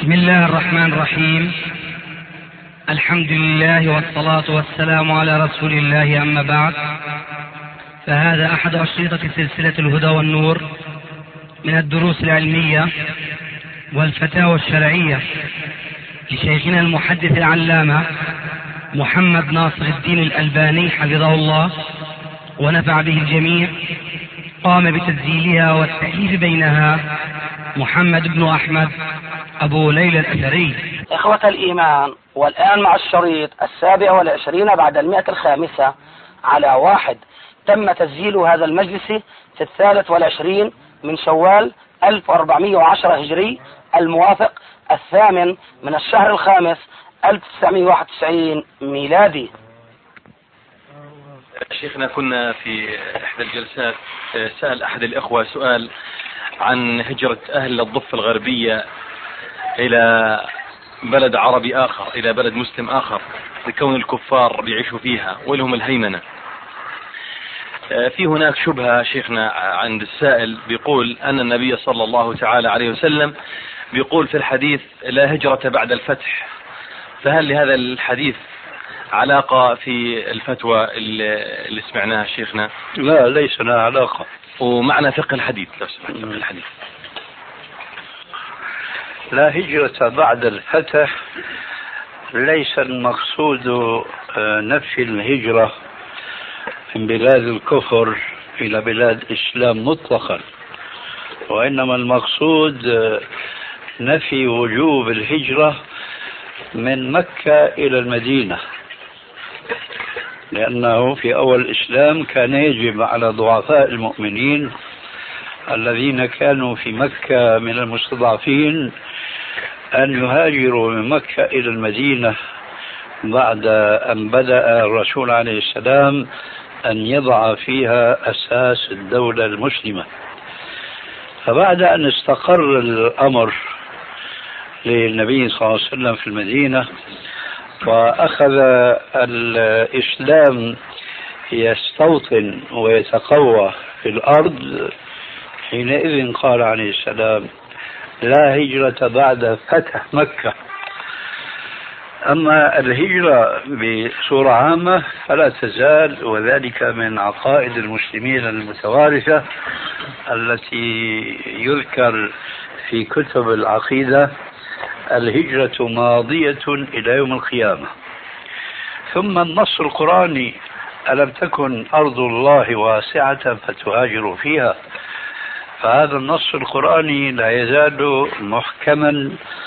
بسم الله الرحمن الرحيم. الحمد لله والصلاة والسلام على رسول الله، أما بعد، فهذا أحد أشرطة سلسلة الهدى والنور من الدروس العلمية والفتاوى الشرعية لشيخنا المحدث العلامة محمد ناصر الدين الألباني حفظه الله ونفع به الجميع. قام بتسجيلها والتأليف بينها محمد بن أحمد أبو ليلى الأثري. إخوة الإيمان، والآن مع الشريط 27 بعد 105 على 1. تم تسجيل هذا المجلس في 23 من شوال 1410 هجري، الموافق 8 من الشهر 5 1991 ميلادي. شيخنا، كنا في إحدى الجلسات سأل أحد الإخوة سؤال عن هجرة أهل الضفة الغربية إلى بلد عربي آخر، إلى بلد مسلم آخر، لكون الكفار بيعيشوا فيها ولهم الهيمنة. في هناك شبهة شيخنا عند السائل، بيقول أن النبي صلى الله تعالى عليه وسلم بيقول في الحديث لا هجرة بعد الفتح، فهل لهذا الحديث علاقة في الفتوى اللي سمعناها شيخنا؟ لا، ليس لها علاقة. ومعنى فقه الحديث لو سمحت، فقه الحديث. لا هجرة بعد الفتح ليس المقصود نفي الهجرة من بلاد الكفر إلى بلاد الإسلام مطلقا، وإنما المقصود نفي وجوب الهجرة من مكة إلى المدينة، لأنه في أول الإسلام كان يجب على ضعفاء المؤمنين الذين كانوا في مكة من المستضعفين أن يهاجروا من مكة إلى المدينة بعد أن بدأ الرسول عليه السلام أن يضع فيها أساس الدولة المسلمة. فبعد أن استقر الأمر للنبي صلى الله عليه وسلم في المدينة وأخذ الإسلام يستوطن ويتقوى في الأرض، حينئذ قال عليه السلام لا هجرة بعد فتح مكة. أما الهجرة بصورة عامة فلا تزال، وذلك من عقائد المسلمين المتوارثة التي يذكر في كتب العقيدة الهجرة ماضية إلى يوم القيامة. ثم النص القرآني ألم تكن أرض الله واسعة فتهاجروا فيها، فهذا النص القرآني لا يزال محكما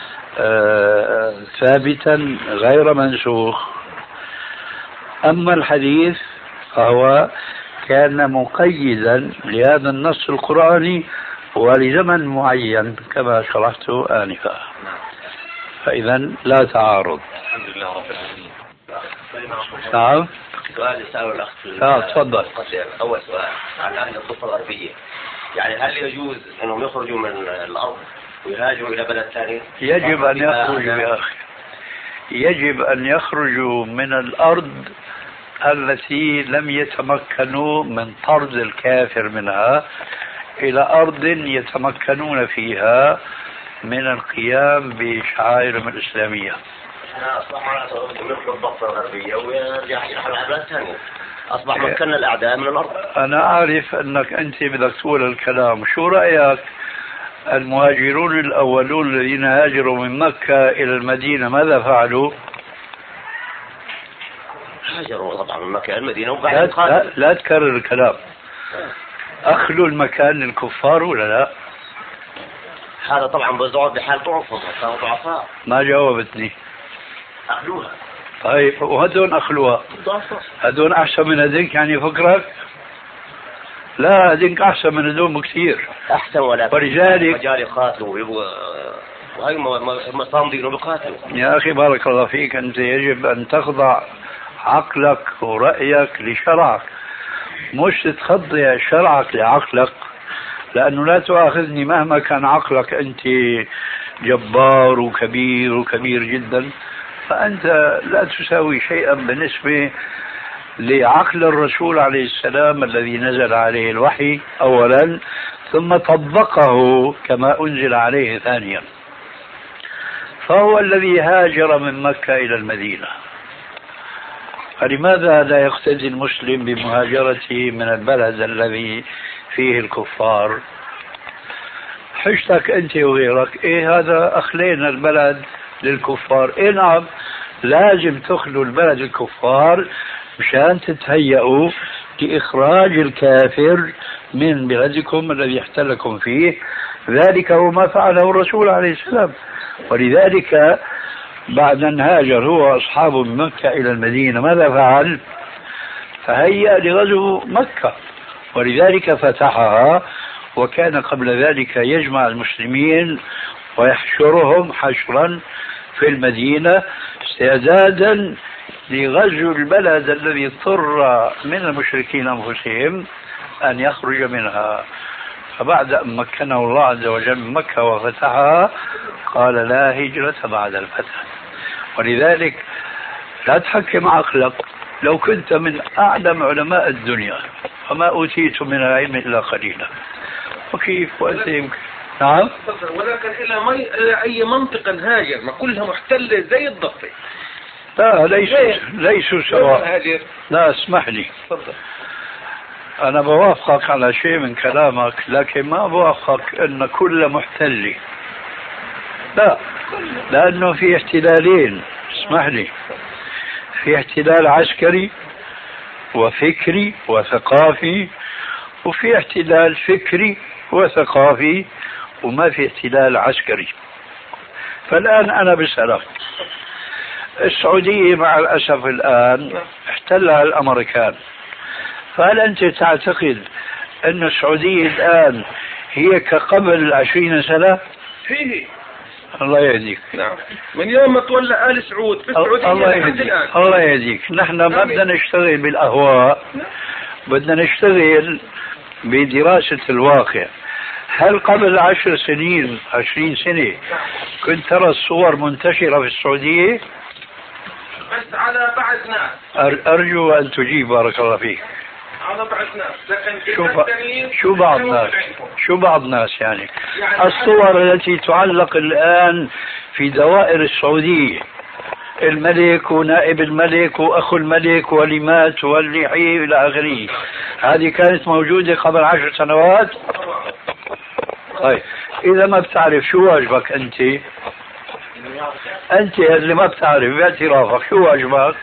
ثابتا غير منسوخ. أما الحديث فهو كان مقيدا لهذا النص القرآني ولزمن معين كما شرحت آنفا، فإذا لا تعارض. الحمد لله رب العالمين. نعم. سؤال يسأله الأخ. تفضل. أول سؤال عن أهل الضفة الغربية، يعني هل يجوز أنهم يخرجوا من الأرض ويهاجروا إلى بلد ثاني؟ يجب أن يخرجوا يا أخي، يجب أن يخرجوا من الأرض التي لم يتمكنوا من طرد الكافر منها إلى أرض يتمكنون فيها من القيام بشعائرهم الإسلامية. أصبح معناته مثل الضفة الغربية ويرجع إلى بلد ثاني، أصبح مكنا الأعداء من الأرض. أنا أعرف أنك أنت بدك تقول الكلام. شو رأيك المهاجرون الأولون الذين هاجروا من مكة إلى المدينة ماذا فعلوا؟ هاجروا طبعا من مكة إلى المدينة وبعد لا تكرر الكلام. أخلوا المكان للكفار ولا لا؟ هذا طبعا بضعف بحال ضعفهم، كانوا ضعفاء. ما جاوبتني. أخلوها. طيب وهدون أخلوها، هدون أحسن من هذيك يعني فكرك؟ لا، هذيك أحسن من هدون بكثير. أحسن، ولكن ولذلك مجال يقاتلوا وهي مصامدين وبقاتلوا. يا أخي بارك الله فيك، أنت يجب أن تخضع عقلك ورأيك لشرعك، مش تخضع شرعك لعقلك، لأنه لا تؤاخذني مهما كان عقلك أنت جبار وكبير جدا، فأنت لا تساوي شيئا بالنسبة لعقل الرسول عليه السلام الذي نزل عليه الوحي أولا ثم طبقه كما أنزل عليه ثانيا. فهو الذي هاجر من مكة إلى المدينة. فلماذا لا يقتدي المسلم بمهاجرته من البلد الذي فيه الكفار؟ حجتك أنت وغيرك إيه هذا أخلينا البلد للكفار. إيه نعم، لازم تخلوا البلد الكفار مشان تتهيئوا لإخراج الكافر من بلدكم الذي احتلكم فيه. ذلك هو ما فعله الرسول عليه السلام. ولذلك بعد أن هاجر هو وأصحابه من مكة إلى المدينة ماذا فعل؟ فهيأ لغزو مكة، ولذلك فتحها. وكان قبل ذلك يجمع المسلمين ويحشرهم حشرا في المدينة استعدادا لغزو البلد الذي اضطر من المشركين أنفسهم أن يخرج منها. فبعد أن مكنه الله عز وجل من مكة وفتحها قال لا هجرة بعد الفتح. ولذلك لا تحكم عقلك. لو كنت من أعلم علماء الدنيا وما أوتيت من العلم إلا قليلا، وكيف وأنت يمكن. نعم، ولكن إلى أي منطقة هاجر؟ ما كلها محتلة زي الضفة. لا، ليسوا سواء. لا، اسمح لي، أنا بوافقك على شيء من كلامك، لكن ما بوافقك أن كل محتل. لا، لأنه في احتلالين، اسمح لي، في احتلال عسكري وفكري وثقافي، وفي احتلال فكري وثقافي، وما في احتلال عسكري. فالآن أنا بسألك، السعودية مع الأسف الآن احتلها الأمريكان، فهل أنت تعتقد أن السعودية الآن هي كقبل 20 سنة؟ فيه. الله يهديك. نعم، من يوم ما تولى آل سعود في السعودية الله يهديك. نحن ما بدنا نشتغل بالأهواء، بدنا نشتغل بدراسة الواقع. هل قبل 10 سنين 20 سنة كنت ترى الصور منتشرة في السعودية؟ بس على بعض ناس. أرجو أن تجيب، بارك الله فيك. على بعض ناس، لكن شو بعض ناس يعني الصور التي تعلق الآن في دوائر السعودية، الملك ونائب الملك وأخو الملك ولمات واللحية إلى آخره، هذه كانت موجودة قبل 10 سنوات. طيب إذا ما بتعرف شو واجبك أنت اللي ما بتعرف باعترافك شو واجبك؟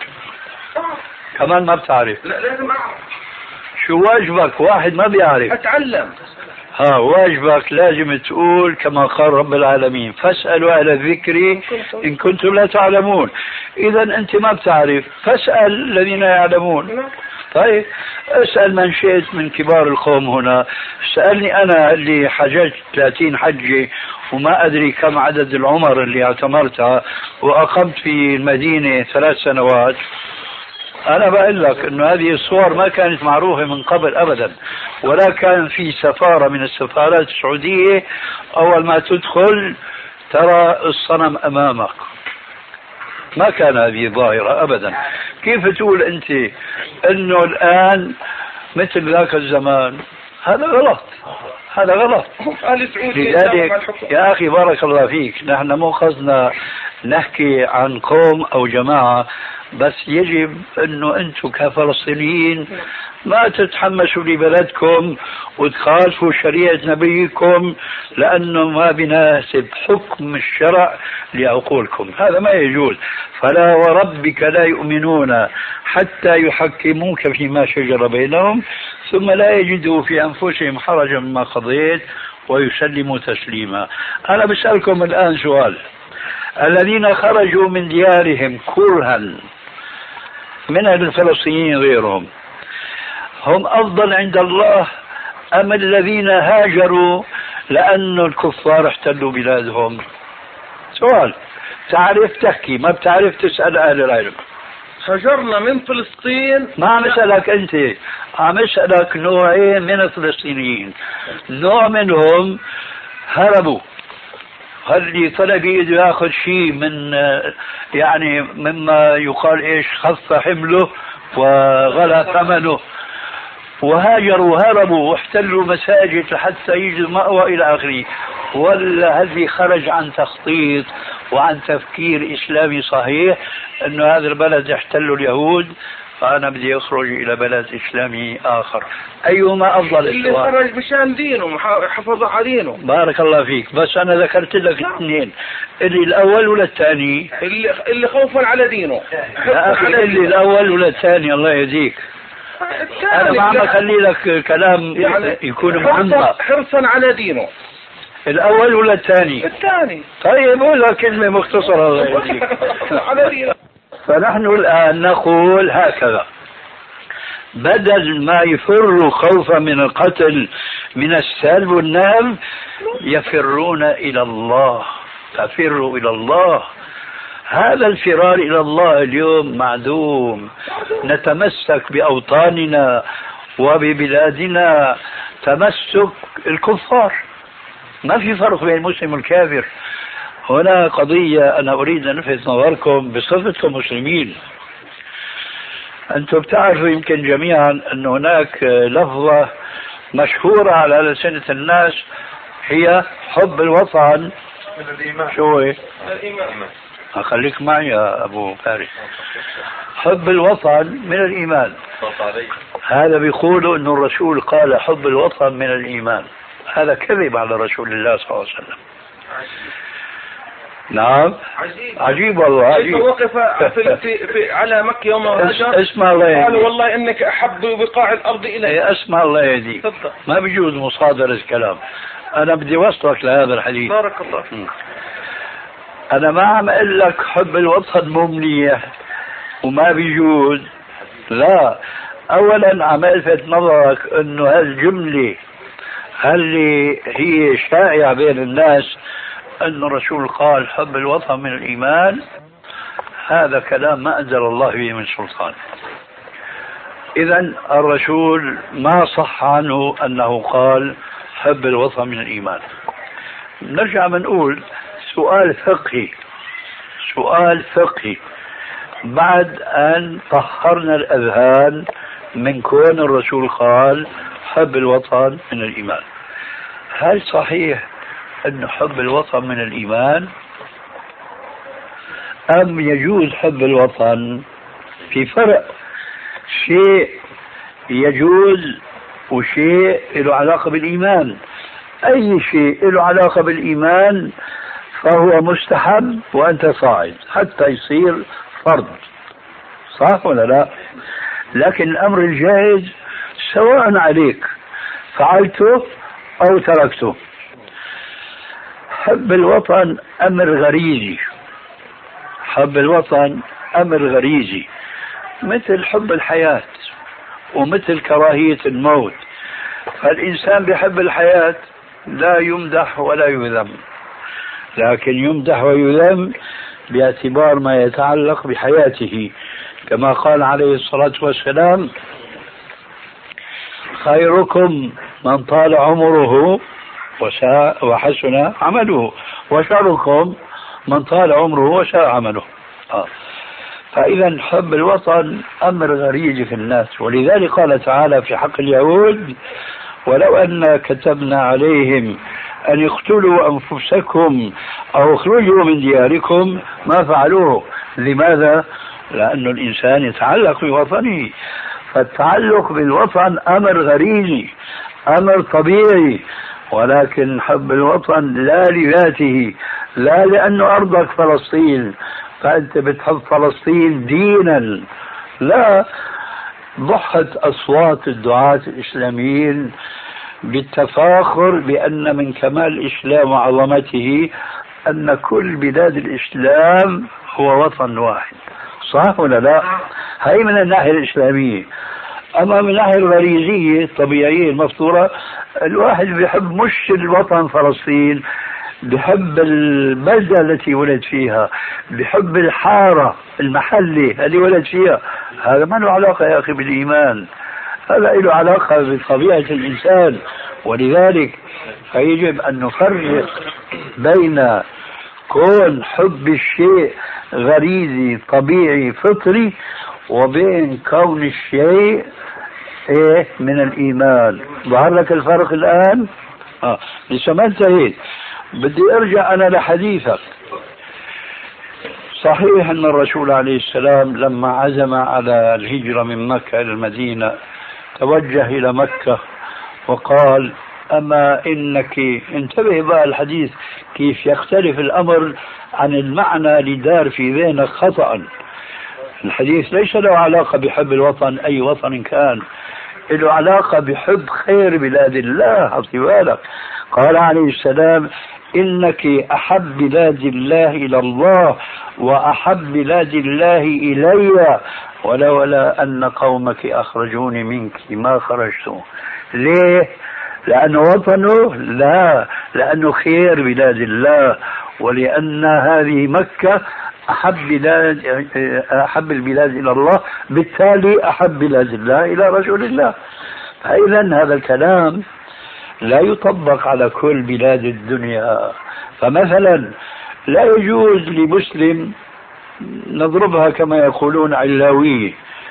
كمان ما بتعرف. لا، لازم أعرف شو واجبك. واحد ما بيعرف أتعلم. واجبك لازم تقول كما قال رب العالمين فاسألوا أهل الذكر إن كنتم لا تعلمون. إذا أنت ما بتعرف فاسأل الذين يعلمون. طيب اسأل من شئت من كبار القوم هنا. سألني أنا اللي حججت 30 حجة وما أدري كم عدد العمر اللي اعتمرتها وأقمت في المدينة 3 سنوات. أنا بقول لك إنه هذه الصور ما كانت معروفة من قبل أبدا، ولا كان في سفارة من السفارات السعودية أول ما تدخل ترى الصنم أمامك. ما كان هذه ظاهرة أبدا. كيف تقول أنت إنه الآن مثل ذاك الزمان؟ هذا غلط، هذا غلط. لذلك يا أخي بارك الله فيك، نحن مو قصدنا نحكي عن قوم أو جماعة، بس يجب أنه أنتم كفلسطينيين ما تتحمسوا لبلدكم وتخالفوا شريعة نبيكم لأنه ما بيناسب حكم الشرع لعقولكم. هذا ما يجوز. فلا وربك لا يؤمنون حتى يحكموك فيما شجر بينهم ثم لا يجدوا في أنفسهم حرجا مما قضيت ويسلموا تسليما. أنا بسألكم الآن سؤال: الذين خرجوا من ديارهم كرها من الفلسطينيين غيرهم هم أفضل عند الله أم الذين هاجروا لأن الكفار احتلوا بلادهم؟ سؤال. تعرف تحكي، ما بتعرف تسأل أهل العلم. هاجرنا من فلسطين. ما عم اسألك أنت، عم اسألك نوعين من الفلسطينيين. نوع منهم هربوا، اللي طلب يده ياخذ شيء من يعني مما يقال ايش خف حمله وغلى ثمنه، وهاجروا هربوا واحتلوا مساجد حتى يجدوا مأوى الى اخره. ولا هذي خرج عن تخطيط وعن تفكير إسلامي صحيح أنه هذا البلد احتله اليهود فأنا بدي أخرج إلى بلد إسلامي آخر، أيهما أفضل؟ اللي خرج مشان دينه حفظ على دينه. بارك الله فيك، بس أنا ذكرت لك الاثنين، اللي الأول ولا الثاني؟ اللي خوفا على دينه. يا أخي اللي الأول ولا الثاني؟ الله يهديك. أنا ما عم أخلي لك كلام يعني يكون معمق. حرصا على دينه. الأول ولا الثاني؟ الثاني. طيب قولها كلمة مختصرة الله يهديك. على دينه. فنحن الآن نقول هكذا: بدل ما يفروا خوفا من القتل من السلب والنهب يفرون إلى الله. تفروا إلى الله. هذا الفرار إلى الله اليوم معدوم. نتمسك بأوطاننا وببلادنا تمسك الكفار، ما في فرق بين المسلم والكافر. هنا قضية أنا أريد أن ألفت نظركم بصفتكم مسلمين. أنتم بتعرفوا يمكن جميعا أن هناك لفظة مشهورة على ألسنة الناس هي حب الوطن من الإيمان. شو هي؟ الإيمان. خليك معي يا أبو فارس. حب الوطن من الإيمان. هذا بيقولوا أن الرسول قال حب الوطن من الإيمان. هذا كذب على رسول الله صلى الله عليه وسلم. نعم عجيب والله عجيب. وقف في على مكة يوم هاجر اسمع الله يهديك، قال والله انك احب بقاع الارض الي. اسمع الله يهديك، ما بيجوز مصادرة الكلام. انا بدي وصلك لهذا الحديث. بارك الله فيك. انا ما عم اقول لك حب الوطن مو منيح وما بيجوز، لا. اولا عم الفت نظرك انه هالجملة اللي هي شائعة بين الناس أن الرسول قال حب الوطن من الإيمان، هذا كلام ما أنزل الله به من سلطان. إذن الرسول ما صح عنه أنه قال حب الوطن من الإيمان. نرجع بنقول سؤال فقهي بعد أن طهرنا الأذهان من كون الرسول قال حب الوطن من الإيمان. هل صحيح أن حب الوطن من الإيمان أم يجوز حب الوطن؟ في فرق، شيء يجوز وشيء له علاقة بالإيمان. أي شيء له علاقة بالإيمان فهو مستحب وأنت صاعد حتى يصير فرض، صح ولا لا؟ لكن الأمر الجائز سواء عليك فعلته أو تركته. حب الوطن أمر غريزي، حب الوطن أمر غريزي مثل حب الحياة ومثل كراهية الموت. فالإنسان بحب الحياة لا يمدح ولا يذم، لكن يمدح ويذم باعتبار ما يتعلق بحياته، كما قال عليه الصلاة والسلام خيركم من طال عمره وحسن عمله وشركم من طال عمره وساء عمله. فإذا حب الوطن أمر غريزي في الناس، ولذلك قال تعالى في حق اليهود ولو أن كتبنا عليهم أن يقتلوا أنفسكم أو اخرجوا من دياركم ما فعلوه. لماذا؟ لأن الإنسان يتعلق بوطنه، فالتعلق بالوطن أمر غريزي أمر طبيعي، ولكن حب الوطن لا لذاته، لا لأنه أرضك فلسطين فأنت بتحب فلسطين دينا، لا. ضحت أصوات الدعاة الإسلاميين بالتفاخر بأن من كمال الإسلام وعظمته أن كل بلاد الإسلام هو وطن واحد، صح ولا لا؟ هي من الناحية الإسلامية. أما من الناحية الغريزية الطبيعية المفطورة، الواحد بيحب مش الوطن فلسطين، بحب البلدة التي ولد فيها، بحب الحارة المحلة اللي ولد فيها. هذا ما له علاقة يا أخي بالإيمان، هذا له علاقة بطبيعة الإنسان. ولذلك فيجب أن نفرق بين كون حب الشيء غريزي طبيعي فطري وبين كون الشيء من الإيمان. ظهر لك الفرق الآن؟ لسه ما انتهيت، بدي أرجع أنا لحديثك. صحيح أن الرسول عليه السلام لما عزم على الهجرة من مكة إلى المدينة توجه إلى مكة وقال أما إنك، انتبه بقى الحديث كيف يختلف الأمر عن المعنى اللي دار في ذهنك خطأ. الحديث ليس له علاقة بحب الوطن أي وطن كان، له علاقة بحب خير بلاد الله. حطي بالك، قال عليه السلام إنك أحب بلاد الله إلى الله وأحب بلاد الله إلي ولولا أن قومك أخرجوني منك ما خرجت. ليه؟ لأنه وطنه؟ لا، لأنه خير بلاد الله، ولأن هذه مكة أحب البلاد إلى الله، بالتالي أحب بلاد الله إلى رسول الله. فإذا هذا الكلام لا يطبق على كل بلاد الدنيا. فمثلا لا يجوز لمسلم نضربها كما يقولون علاوية،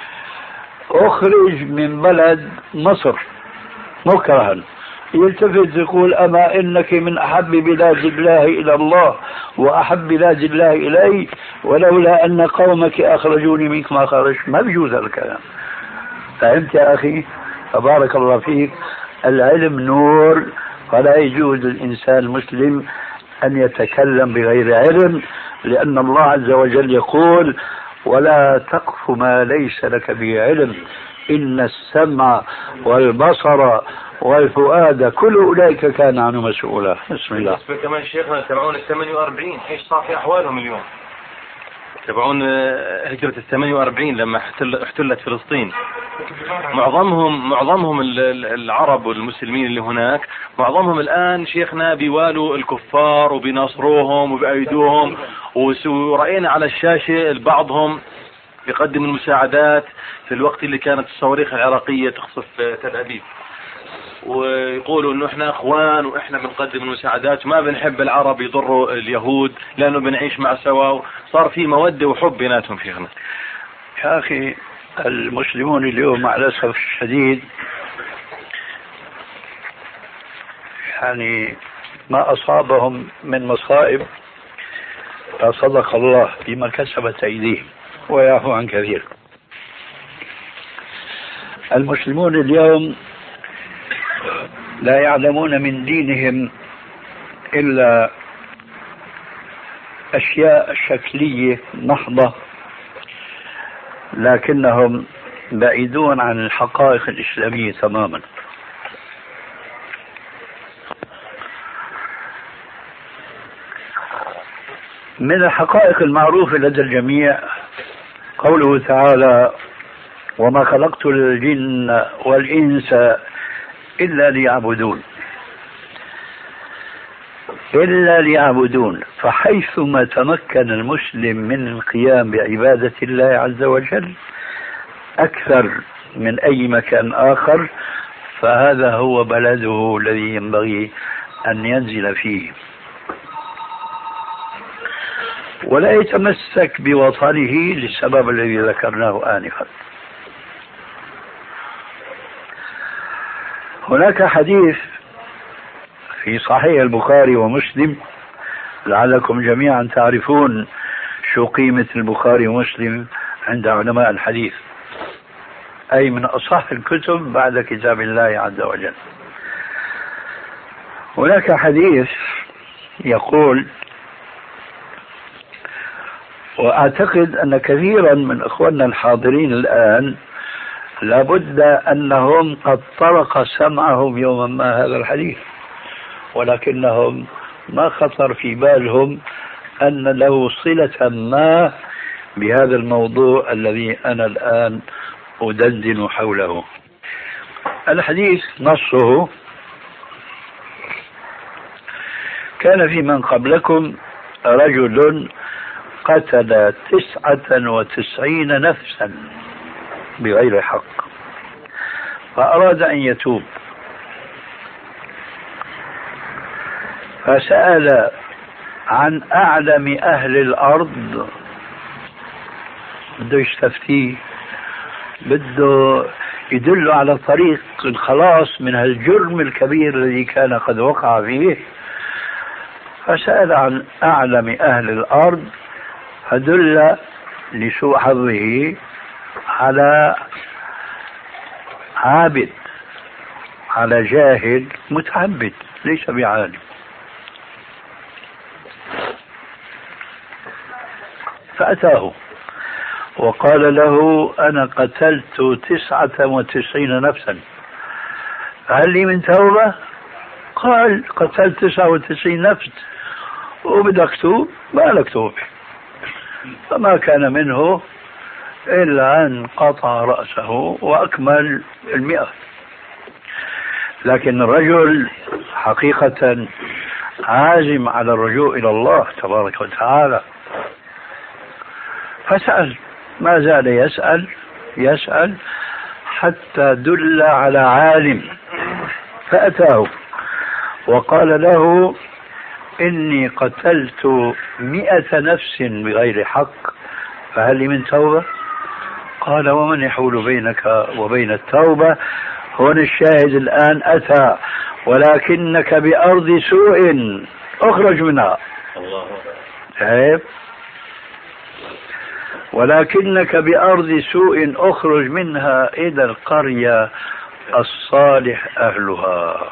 أخرج من بلد مصر مكرها، يلتفت يقول أما إنك من أحب بلاد الله إلى الله وأحب بلاد الله إلي ولولا أن قومك أخرجوني منك ما خرجت. ما بيجوز هذا الكلام. فهمت يا أخي؟ تبارك الله فيك. العلم نور، فلا يجوز للإنسان المسلم أن يتكلم بغير علم، لأن الله عز وجل يقول ولا تقف ما ليس لك به علم إن السمع والبصر والفؤاد كل أولئك كان عنه مسؤولا. بسم الله. بالنسبة كمان شيخنا تبعون 48 ايش صار في أحوالهم اليوم؟ تبعون هجرة 48 لما احتلت فلسطين، معظمهم العرب والمسلمين اللي هناك معظمهم الآن شيخنا بيوالوا الكفار وبيناصروهم وبأيدوهم، ورأينا على الشاشة بعضهم يقدم المساعدات في الوقت اللي كانت الصواريخ العراقية تخصف تل أبيب، ويقولوا انه احنا اخوان واحنا بنقدم المساعدات وما بنحب العرب يضروا اليهود لانه بنعيش مع سوا. صار في مودة وحب بيناتهم شيخنا. يا اخي المسلمون اليوم مع الاسف الشديد يعني ما اصابهم من مصائب صدق الله بما كسبت ايديهم ويعفو عن كثير. المسلمون اليوم لا يعلمون من دينهم إلا أشياء شكلية محضة، لكنهم بعيدون عن الحقائق الإسلامية تماما. من الحقائق المعروفة لدى الجميع قوله تعالى وما خلقت الجن والإنس إلا ليعبدون. فحيثما تمكن المسلم من القيام بعبادة الله عز وجل أكثر من أي مكان آخر فهذا هو بلده الذي ينبغي أن ينزل فيه، ولا يتمسك بوطنه للسبب الذي ذكرناه آنفا. هناك حديث في صحيح البخاري ومسلم، لعلكم جميعا تعرفون شو قيمة البخاري ومسلم عند علماء الحديث، أي من أصح الكتب بعد كتاب الله عز وجل. هناك حديث يقول، وأعتقد أن كثيرا من أخواننا الحاضرين الآن لابد أنهم قد طرق سمعهم يوما ما هذا الحديث، ولكنهم ما خطر في بالهم أن له صلة ما بهذا الموضوع الذي أنا الآن أدندن حوله. الحديث نصه كان في من قبلكم رجل قتل 99 نفسا بغير حق فأراد أن يتوب، فسأل عن أعلم أهل الأرض، بده يستفتيه، بده يدل على طريق الخلاص من هالجرم الكبير الذي كان قد وقع فيه. فسأل عن أعلم أهل الأرض فدل لسوء حظه على عابد، على جاهل متعبد ليس بعالم. فأتاه وقال له أنا قتلت 99 نفسا، هل لي من توبة؟ قال قتلت 99 نفس وبدك توب؟ ما لك توبة. فما كان منه إلا أن قطع رأسه وأكمل 100. لكن الرجل حقيقة عازم على الرجوع إلى الله تبارك وتعالى، فسأل، ما زال يسأل حتى دل على عالم، فأتاه وقال له إني قتلت 100 نفس بغير حق، فهل لي من توبة؟ قال ومن يحول بينك وبين التوبة؟ هنا الشاهد الآن أتى، ولكنك بأرض سوء اخرج منها. الله. ولكنك بأرض سوء اخرج منها إلى القرية الصالح أهلها.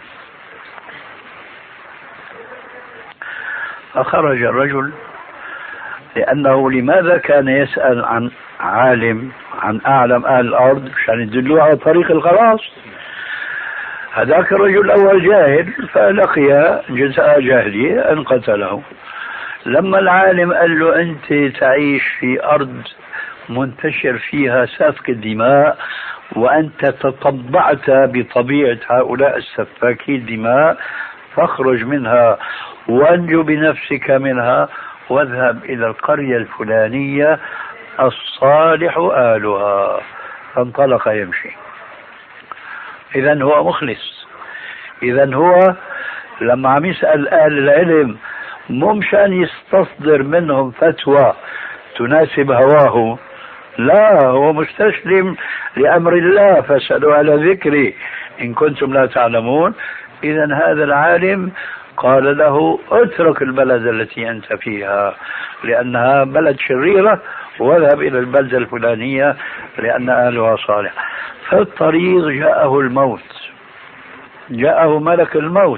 فخرج الرجل، لأنه لماذا كان يسأل عن عالم، عن أعلم أهل الأرض عشان يدلوه على طريق الخلاص؟ هذاك الرجل الأول جاهل فلقي جزاء جهله أن قتله. لما العالم قال له أنت تعيش في أرض منتشر فيها سفك الدماء، وأنت تطبعت بطبيعة هؤلاء السفاكي الدماء، فاخرج منها وانجو بنفسك منها واذهب إلى القرية الفلانية الصالح آلها. فانطلق يمشي. إذن هو مخلص. إذن هو لما عم يسأل أهل العلم مو مشان يستصدر منهم فتوى تناسب هواه، لا، هو مستسلم لأمر الله، فاسألوا على ذكري إن كنتم لا تعلمون. إذن هذا العالم قال له اترك البلد التي أنت فيها لأنها بلد شريرة، واذهب إلى البلدة الفلانية لأن أهلها صالح. في الطريق جاءه الموت، جاءه ملك الموت،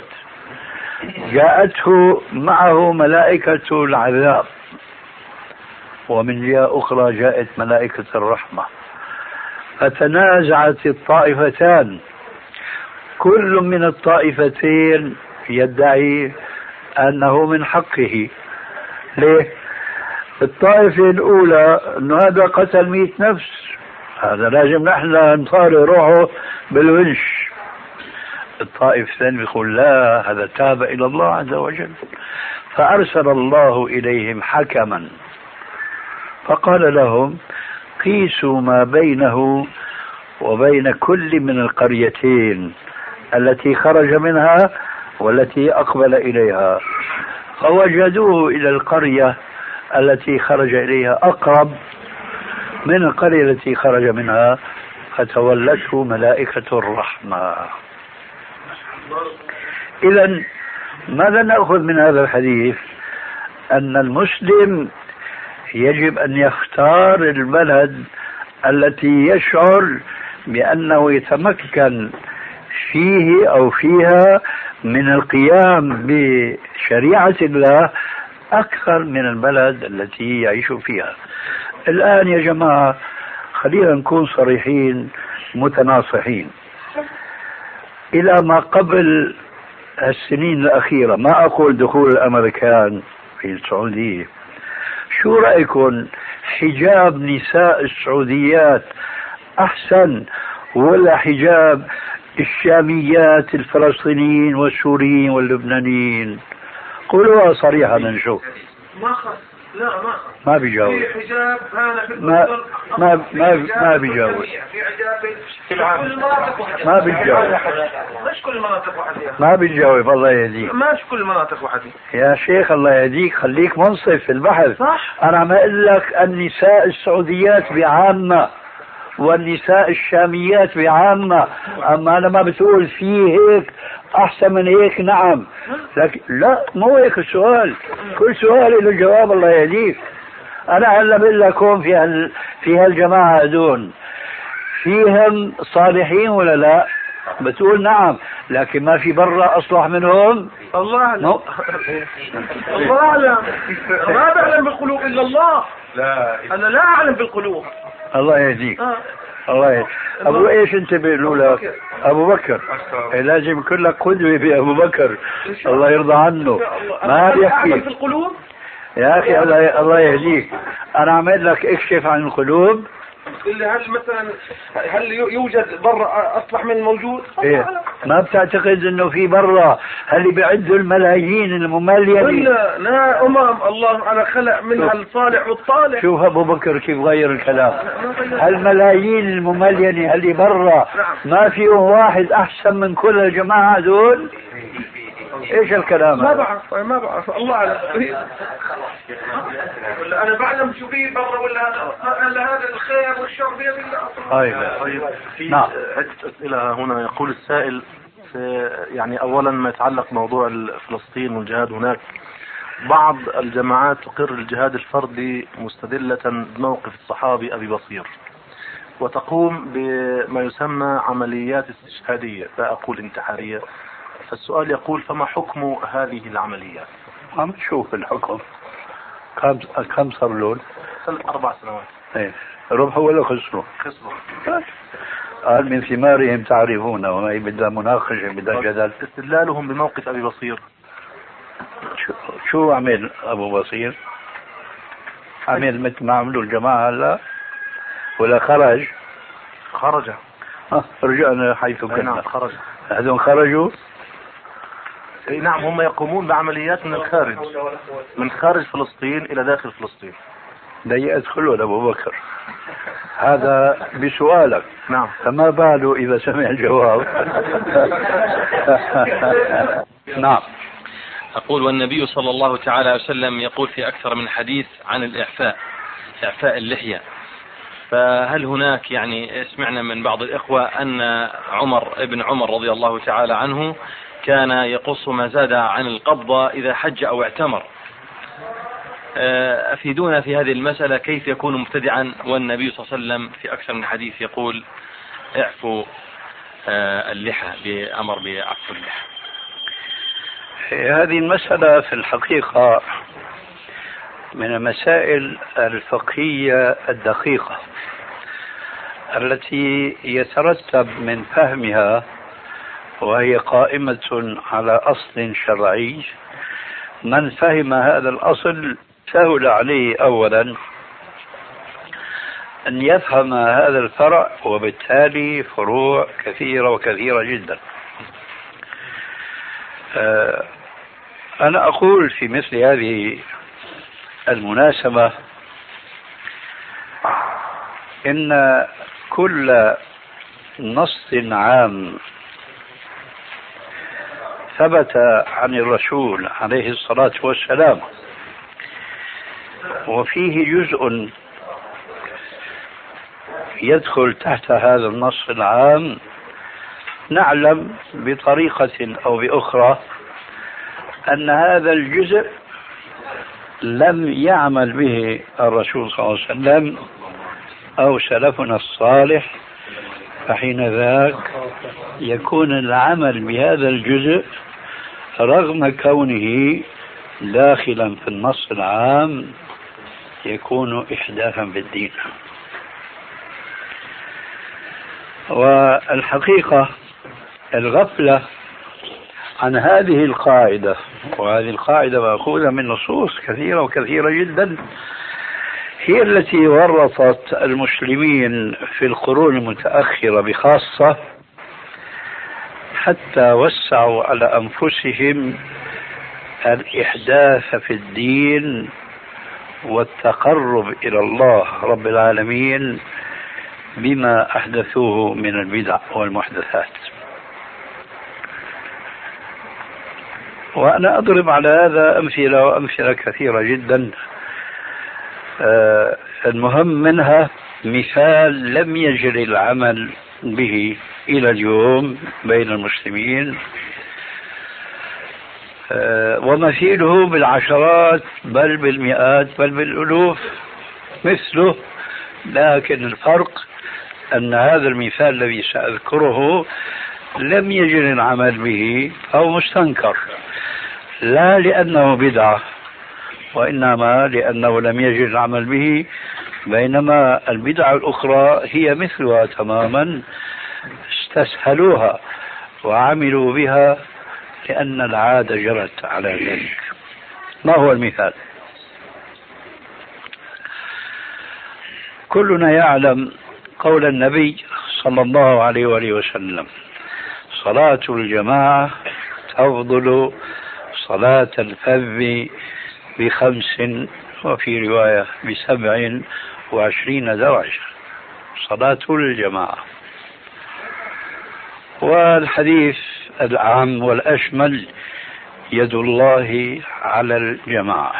جاءته معه ملائكة العذاب، ومن جهة أخرى جاءت ملائكة الرحمة، فتنازعت الطائفتان، كل من الطائفتين يدعي أنه من حقه. ليه؟ الطائفة الأولى أنه هذا قتل 100 نفس، هذا لازم نحن نطاري روحه بالونش. الطائفة الثانية يقول لا، هذا تاب إلى الله عز وجل. فأرسل الله إليهم حكما فقال لهم قيسوا ما بينه وبين كل من القريتين التي خرج منها والتي أقبل إليها، فوجدوه إلى القرية التي خرج إليها أقرب من القرية التي خرج منها، فتولته ملائكة الرحمة. إذن ماذا نأخذ من هذا الحديث؟ أن المسلم يجب أن يختار البلد التي يشعر بأنه يتمكن فيه أو فيها من القيام بشريعة الله أكثر من البلد التي يعيش فيها. الآن يا جماعة خلينا نكون صريحين متناصحين. إلى ما قبل السنين الأخيرة، ما أقول دخول الأمريكان في السعودية، شو رأيكم حجاب نساء السعوديات أحسن ولا حجاب الشاميات الفلسطينيين والسوريين واللبنانيين؟ قولوها صريحة نشوف. لا ما بيجاوب. في حجاب ما بيجاوب. ما بيجاوب. مش كل المناطق وحدها. ما بيجاوب. الله يهديك. مش كل المناطق وحدها. يا شيخ الله يهديك، خليك منصف في البحث. صح. أنا عم أقول لك النساء السعوديات بعامة والنساء الشاميات بعامة، أما أنا ما بتقول في هيك أحسن من هيك. نعم، لكن لا، مو هيك السؤال. كل سؤال له جواب. الله يهديك. أنا هلا بقول لك هون في هالجماعة هذول فيهم صالحين ولا لا؟ بتقول نعم، لكن ما في برا أصلح منهم. الله أعلم. الله أعلم. ما بعلم بالقلوب إلا الله. أنا لا أعلم بالقلوب. الله يهديك. الله يهديك. أبو إيش أنت بيقولوا لك؟ أبو بكر. لازم يكون لك قدوة بأبو بكر، الله يرضى عنه. ما بيحكي في القلوب يا أخي. الله يهديك. أنا عمل لك اكشف عن القلوب. هل مثلا يوجد برا أصلح من الموجود؟ إيه؟ ما بتعتقد إنه في برا اللي بيعدوا الملايين المملينة؟ لا الله على خلق منها الصالح والطالح. شوف أبو بكر كيف غير الكلام. هالملايين المملينة اللي برا ما فيهم واحد أحسن من كل الجماعة دول؟ ايش الكلام؟ ما بعرف الله أعلم. انا بعلم شو في برا ولا هذا الخير والشر بيد الله. طيب في نعم. عدة أسئلة هنا. يقول السائل يعني أولا ما يتعلق موضوع فلسطين والجهاد هناك، بعض الجماعات تقر الجهاد الفردي مستدلة بموقف الصحابي أبي بصير، وتقوم بما يسمى عمليات استشهادية، لا أقول انتحارية. فالسؤال يقول فما حكم هذه العمليات؟ عم تشوف الحكم. كم صار لون؟ 4 سنوات. ايه ربحوا ولا خسروا؟ خسروا. قال من ثمارهم تعرفون، وما بدها مناقشة بدها جدل. استدلالهم بموقف أبي بصير. شو عمل أبو بصير؟ عمل مثل ما عملوا الجماعة هلا ولا خرج؟ رجعنا حيث كنا. نعم خرج. هذول خرجوا. نعم هم يقومون بعمليات من خارج فلسطين إلى داخل فلسطين. لا يدخلوا لأبو بكر. هذا بسؤالك. نعم. فما باله إذا سمع الجواب. نعم. أقول والنبي صلى الله تعالى وسلم يقول في أكثر من حديث عن إعفاء اللحية، فهل هناك يعني سمعنا من بعض الإخوة أن ابن عمر رضي الله تعالى عنه كان يقص ما زاد عن القبضة إذا حج أو اعتمر. أفيدونا في هذه المسألة، كيف يكون مبتدعا والنبي صلى الله عليه وسلم في أكثر من حديث يقول اعفوا اللحى، بأمر بعفو اللحى. هذه المسألة في الحقيقة من المسائل الفقهية الدقيقة التي يترتب من فهمها، وهي قائمة على أصل شرعي. من فهم هذا الأصل سهل عليه أولا أن يفهم هذا الفرع، وبالتالي فروع كثيرة وكثيرة جدا. أنا أقول في مثل هذه المناسبة إن كل نص عام ثبت عن الرسول عليه الصلاة والسلام وفيه جزء يدخل تحت هذا النص العام، نعلم بطريقة أو بأخرى أن هذا الجزء لم يعمل به الرسول صلى الله عليه وسلم أو سلفنا الصالح، فحين ذاك يكون العمل بهذا الجزء رغم كونه داخلا في النص العام يكون إحداثا بالدين. والحقيقة الغفلة عن هذه القاعدة، وهذه القاعدة مأخوذة من نصوص كثيرة وكثيرة جدا، هي التي ورطت المسلمين في القرون المتأخرة بخاصة، حتى وسعوا على أنفسهم الإحداث في الدين والتقرب إلى الله رب العالمين بما أحدثوه من البدع والمحدثات. وأنا أضرب على هذا أمثلة وأمثلة كثيرة جدا. المهم منها مثال لم يجري العمل به إلى اليوم بين المسلمين، ومثيله بالعشرات بل بالمئات بل بالألوف مثله، لكن الفرق أن هذا المثال الذي سأذكره لم يجد العمل به أو مستنكر، لا لأنه بدعة وإنما لأنه لم يجد العمل به، بينما البدع الأخرى هي مثلها تماما، استسهلوها وعملوا بها لأن العادة جرت على ذلك. ما هو المثال؟ كلنا يعلم قول النبي صلى الله عليه وآله وسلم: صلاة الجماعة تفضل صلاة الفذ ب5 وفي رواية ب27 درجة، صلاة الجماعة. والحديث الأعم والأشمل: يد الله على الجماعة.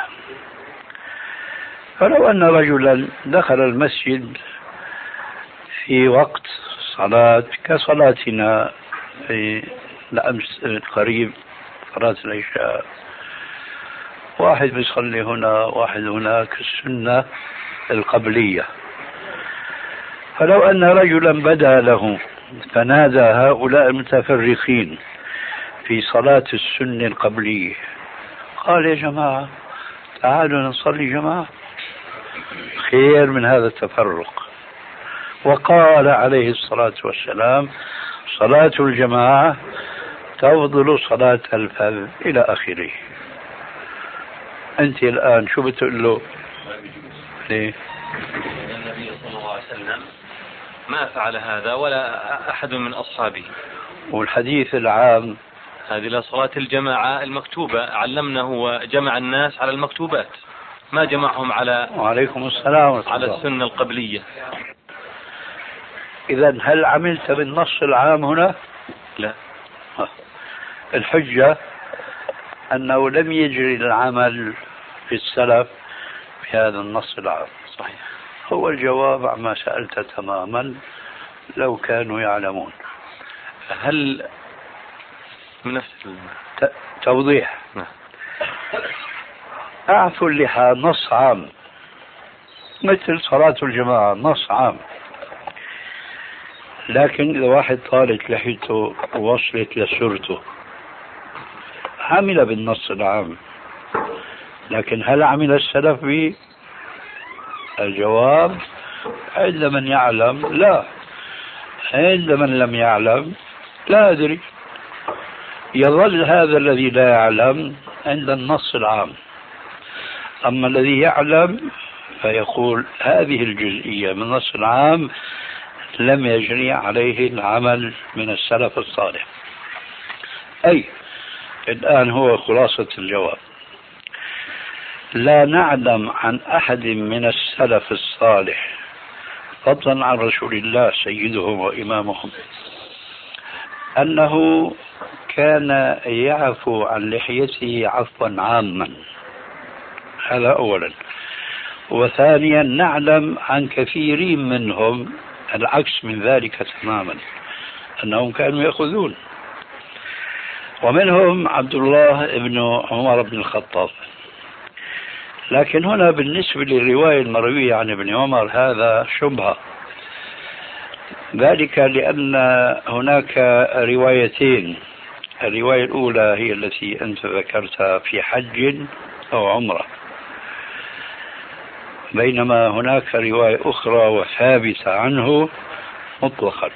فلو أن رجلا دخل المسجد في وقت صلاة كصلاتنا في الأمس القريب، صلاة العشاء، واحد بيصلي هنا واحد هناك، السنة القبلية، فلو أن رجلا بدا له فنادى هؤلاء المتفرقين في صلاة السنة القبلية، قال: يا جماعة تعالوا نصلي جماعة، خير من هذا التفرق. وقال عليه الصلاة والسلام: صلاة الجماعة تفضل صلاة الفذ، إلى آخره. أنت الآن شو بتقول له؟ ليه؟ النبي صلى الله عليه وسلم ما فعل هذا ولا أحد من أصحابه. والحديث العام: هذه لصلاة الجماعة المكتوبة، علمنا هو جمع الناس على المكتوبات، ما جمعهم على وعليكم السلام على السنة القبلية. إذن هل عملت بالنص العام هنا؟ لا. الحجة أنه لم يجري العمل في السلف بهذا النص العام. صحيح. هو الجواب عما سألت تماما، لو كانوا يعلمون. هل من نفس توضيح؟ نعم. أعفوا اللحى نص عام، مثل صلاة الجماعة نص عام، لكن إذا واحد طالت لحيته ووصلت لسرته عمل بالنص العام، لكن هل عمل السلف به؟ الجواب: عند من يعلم لا، عند من لم يعلم لا أدري. يظل هذا الذي لا يعلم عند النص العام، أما الذي يعلم فيقول هذه الجزئية من النص العام لم يجري عليه العمل من السلف الصالح. أي الآن هو خلاصة الجواب: لا نعلم عن أحد من السلف الصالح فضلا عن رسول الله سيدهم وإمامهم أنه كان يعفو عن لحيته عفوا عاما. هذا أولا. وثانيا نعلم عن كثيرين منهم العكس من ذلك تماما، أنهم كانوا يأخذون، ومنهم عبد الله بن عمر بن الخطاب. لكن هنا بالنسبة للرواية المروية عن ابن عمر هذا شبهة، ذلك لأن هناك روايتين. الرواية الأولى هي التي أنت ذكرتها في حج أو عمرة، بينما هناك رواية أخرى وثابتة عنه مطلقا،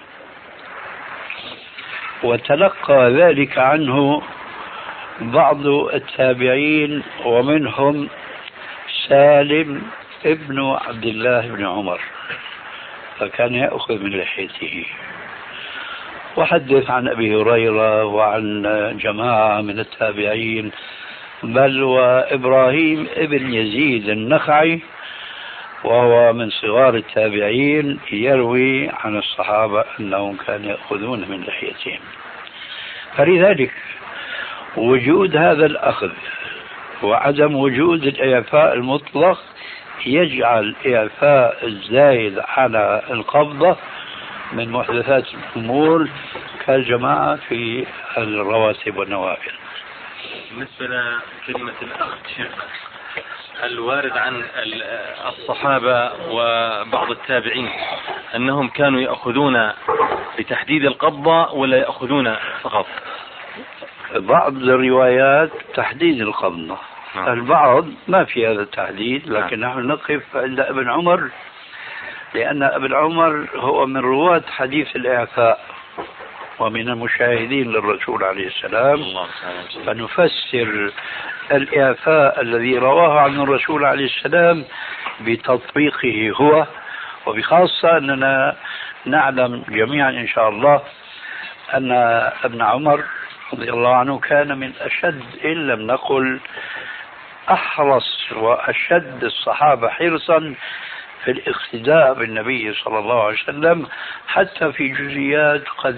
وتلقى ذلك عنه بعض التابعين، ومنهم سالم ابن عبد الله بن عمر، فكان يأخذ من لحيته. وحدث عن أبي هريرة وعن جماعة من التابعين، بل وإبراهيم ابن يزيد النخعي وهو من صغار التابعين يروي عن الصحابة أنهم كانوا يأخذون من لحيتهم. فلذلك وجود هذا الأخذ وعدم وجود الإعفاء المطلق يجعل إعفاء الزايد على القبضة من محدثات الأمور كالجماعة في الرواتب والنوافل. بالنسبة لكلمة الأخذ شيخ، الوارد عن الصحابة وبعض التابعين أنهم كانوا يأخذون بتحديد القبضة ولا يأخذون فقط؟ بعض الروايات تحديد القبضة، البعض ما في هذا التحديد، لكن نحن نقف عند ابن عمر، لأن ابن عمر هو من رواة حديث الإعفاء ومن المشاهدين للرسول عليه السلام، فنفسر الإعفاء الذي رواه عن الرسول عليه السلام بتطبيقه هو، وبخاصة أننا نعلم جميعا إن شاء الله أن ابن عمر رضي الله عنه كان من أشد إن لم نقل أحرص وأشد الصحابة حرصا في الاقتداء بالنبي صلى الله عليه وسلم، حتى في جزئيات قد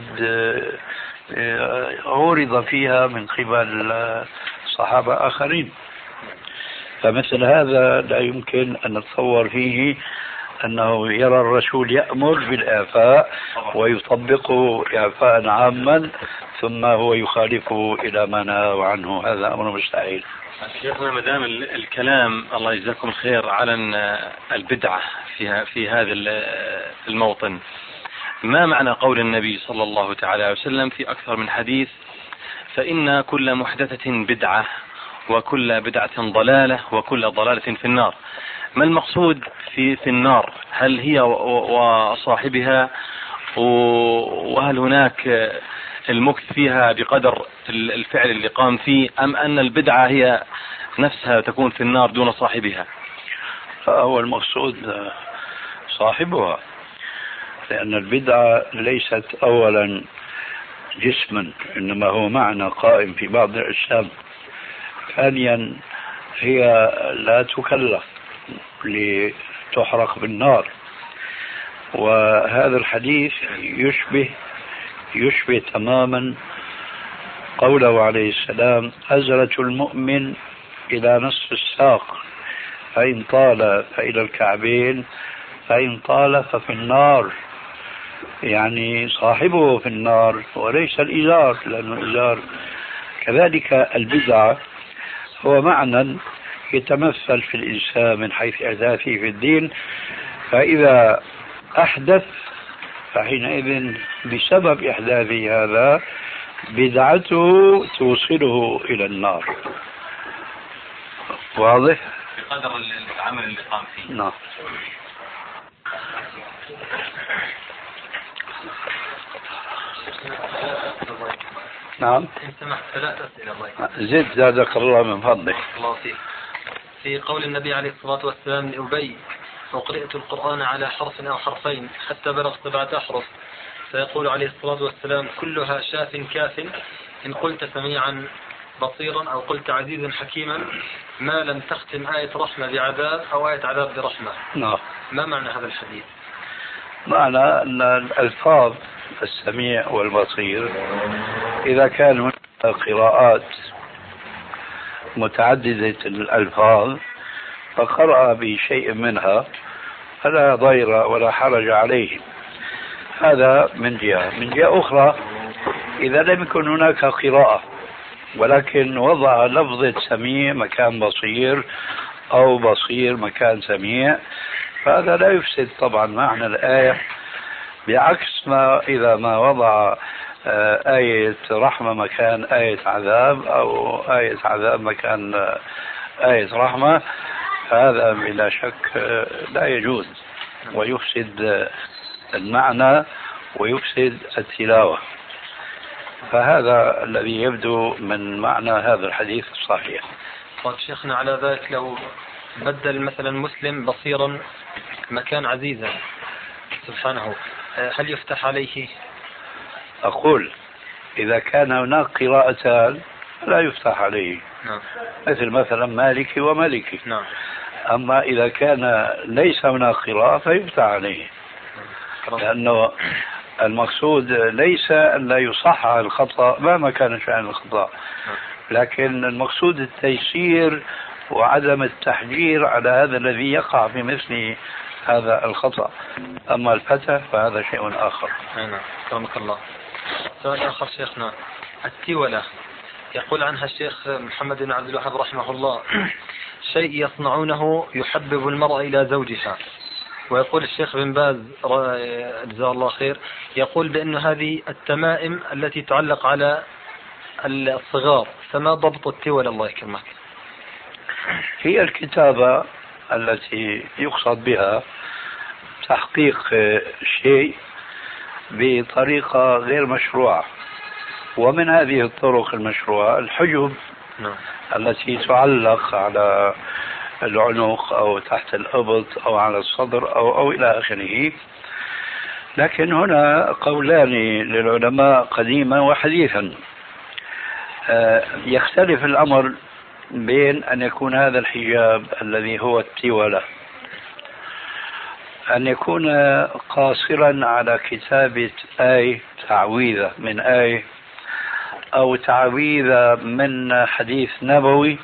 عورض فيها من قبل صحابة آخرين. فمثل هذا لا يمكن أن نتصور فيه أنه يرى الرسول يأمر بالإعفاء ويطبقه إعفاء عاما ثم هو يخالفه إلى ما نهى عنه، هذا أمر مستحيل. شيخنا مدام الكلام الله يجزاكم الخير على البدعة في هذا الموطن، ما معنى قول النبي صلى الله تعالى عليه وسلم في أكثر من حديث: فإن كل محدثة بدعة وكل بدعة ضلالة وكل ضلالة في النار؟ ما المقصود في النار؟ هل هي وصاحبها، وهل هناك المكث فيها بقدر الفعل اللي قام فيه، أم أن البدعة هي نفسها تكون في النار دون صاحبها؟ هو المقصود صاحبها، لأن البدعة ليست أولا جسما، إنما هو معنى قائم في بعض الأجسام. ثانيا هي لا تكلف لتحرق بالنار. وهذا الحديث يشبه تماما قوله عليه السلام: أزرة المؤمن إلى نصف الساق، فإن طال فإلى الكعبين، فإن طال ففي النار. يعني صاحبه في النار وليس الإزار، لأن الإزار كذلك. البدعة هو معنى يتمثل في الإنسان من حيث إحداثه في الدين، فإذا أحدث فحينئذ بسبب إحداثه هذا بدعته توصله إلى النار. واضح؟ بقدر العمل اللي قام فيه. نعم. نعم. ثلاث أسئلة. زد زادك الله من فضلك. الله فيك. في قول النبي عليه الصلاة والسلام لأبي: وقرأت القرآن على حرف أو حرفين حتى بلغ 7 أحرف، فيقول عليه الصلاة والسلام: كلها شاف كاف، إن قلت سميعا بصيرا أو قلت عزيزا حكيما، ما لم تختم آية رحمة بعذاب أو آية عذاب برحمة. نعم. ما معنى هذا الحديث؟ معنى أن الألفاظ السميع والبصير إذا كان قراءات متعددة الألفاظ فقرأ بشيء منها فلا ضير ولا حرج عليه. هذا من جهة. من جهة أخرى، إذا لم يكن هناك قراءة ولكن وضع لفظة سميع مكان بصير أو بصير مكان سميع، فهذا لا يفسد طبعا معنى الآية، بعكس ما إذا ما وضع آية رحمة مكان آية عذاب أو آية عذاب مكان آية رحمة، فهذا بلا شك لا يجوز ويفسد المعنى ويفسد التلاوة. فهذا الذي يبدو من معنى هذا الحديث الصحيح. طيب شيخنا، على ذلك لو بدل مثلا مسلم بصيرا مكان عزيزا سبحانه، هل يفتح عليه؟ أقول إذا كان هناك قراءتان لا يفتح عليه. نعم. مثلا مالكي وملكي. نعم. أما إذا كان ليس هناك قراءة فيفتح عليه، لأنه المقصود ليس أن لا يصحح الخطأ مهما كان شأن الخطأ، لكن المقصود التيسير وعدم التحجير على هذا الذي يقع في مثل هذا الخطأ. أما الفتح فهذا شيء آخر. نعم. كرمك الله. سؤال آخر شيخنا، التولة يقول عنها الشيخ محمد بن عبد الوهاب رحمه الله: شيء يصنعونه يحبب المرأة إلى زوجها. ويقول الشيخ بن باز جزاه الله خير، يقول بأن هذه التمائم التي تعلق على الصغار، فما ضبط التول الله يكرمك؟ هي الكتابة التي يقصد بها تحقيق شيء بطريقة غير مشروعة، ومن هذه الطرق المشروعة الحجب التي تعلق على العنق أو تحت الإبط أو على الصدر أو إلى آخره. لكن هنا قولان للعلماء قديما وحديثا. يختلف الأمر بين أن يكون هذا الحجاب الذي هو التولة أن يكون قاصرا على كتابة آية تعويذة من آية أو تعويذة من حديث نبوي،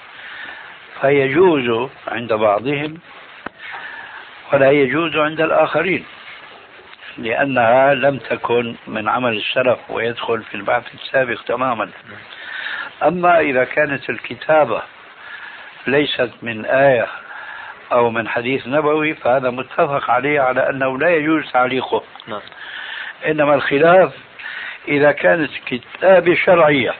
فيجوز عند بعضهم ولا يجوز عند الآخرين، لأنها لم تكن من عمل السلف ويدخل في البحث السابق تماما. أما إذا كانت الكتابة ليست من آية أو من حديث نبوي فهذا متفق عليه على أنه لا يجوز تعليقه. إنما الخلاف إذا كانت كتابة شرعية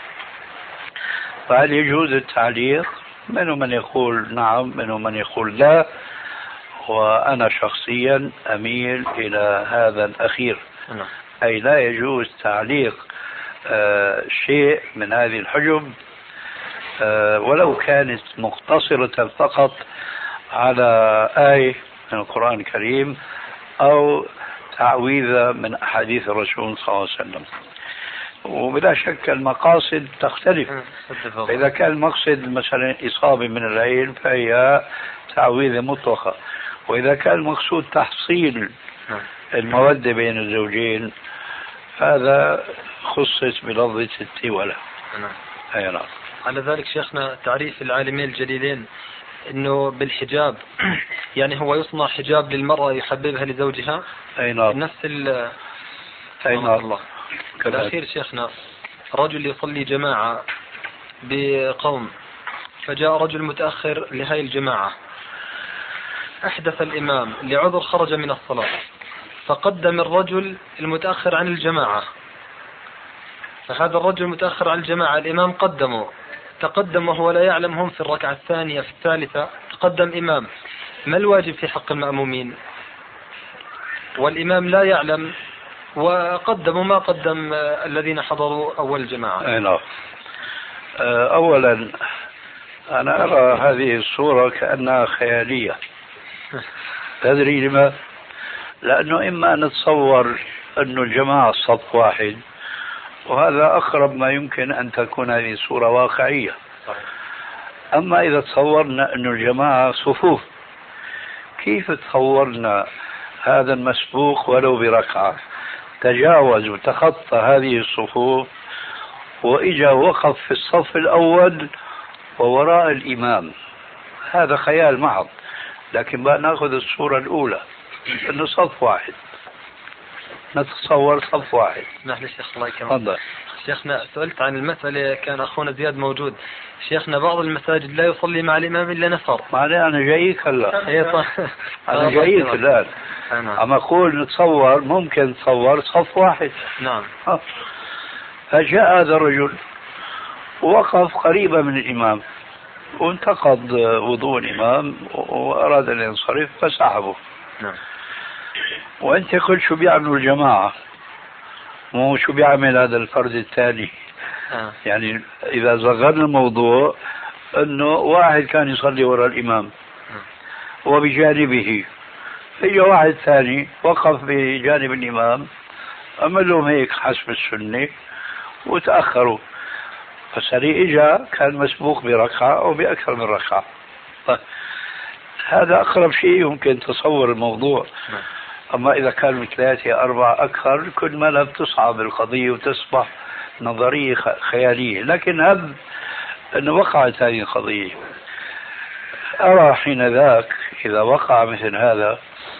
فهل يجوز التعليق؟ منهم من يقول نعم، منهم من يقول لا، وأنا شخصيا أميل إلى هذا الأخير، أي لا يجوز تعليق شيء من هذه الحجب ولو كانت مقتصرة فقط على آية من القرآن الكريم أو تعويذة من أحاديث الرسول صلى الله عليه وسلم. وبلا شك المقاصد تختلف، فإذا كان المقصد مثلا إصابة من العين فهي تعويذة مطلقة، وإذا كان المقصود تحصيل المودة بين الزوجين هذا خصص بلفظة التولة. نعم. على ذلك شيخنا تعريف العالمين الجليلين انه بالحجاب يعني هو يصنع حجاب للمرأة يحببها لزوجها. أي نعم. نفس الله. الأخير شيخنا رجل يصلي جماعة بقوم، فجاء رجل متأخر لهذه الجماعة، أحدث الإمام لعذر خرج من الصلاة، فقدم الرجل المتأخر عن الجماعة، فهذا الرجل المتأخر عن الجماعة الإمام تقدم وهو لا يعلم، هم في الركعة الثانية في الثالثة تقدم إمام. ما الواجب في حق المأمومين والإمام لا يعلم وقدموا ما قدم الذين حضروا أول الجماعة؟ أولا أنا أرى هذه الصورة كأنها خيالية. تدري لما؟ لأنه إما نتصور أن الجماعة صف واحد، وهذا أقرب ما يمكن أن تكون هذه الصورة واقعية. أما إذا تصورنا أن الجماعة صفوف، كيف تصورنا هذا المسبوق ولو بركعة تجاوز وتخطى هذه الصفوف وإجا وقف في الصف الأول ووراء الإمام؟ هذا خيال محض. لكن بقى نأخذ الصورة الأولى أنه صف واحد، نتصور صف واحد. نحن شيخ الله يكرمك. شيخنا سألت عن المسألة، كان أخونا زياد موجود. شيخنا بعض المساجد لا يصلي مع الإمام إلا نفر. معناه أنا جايك هلا. أنا جايك الآن. أما أقول نتصور ممكن نتصور صف واحد. نعم. فجاء هذا الرجل ووقف قريبا من الإمام وانتقض وضوء الإمام وأراد أن ينصرف فسحبه. نعم. وأنت قلت شو بيعملوا الجماعة، مو شو بيعمل هذا الفرد الثاني. يعني إذا صغرنا الموضوع أنه واحد كان يصلي وراء الإمام وبجانبه في واحد ثاني وقف بجانب الإمام، عمل لهم هيك حسب السنة وتأخروا، فسري إجا كان مسبوق بركعة أو بأكثر من ركعة. هذا أقرب شيء يمكن تصور الموضوع. أما إذا كانوا 3 4 أكثر كل ما لا بتصعب القضية وتصبح نظرية خيالية. لكن هب أن وقعت هذه القضية، أرى حين ذاك إذا وقع مثل هذا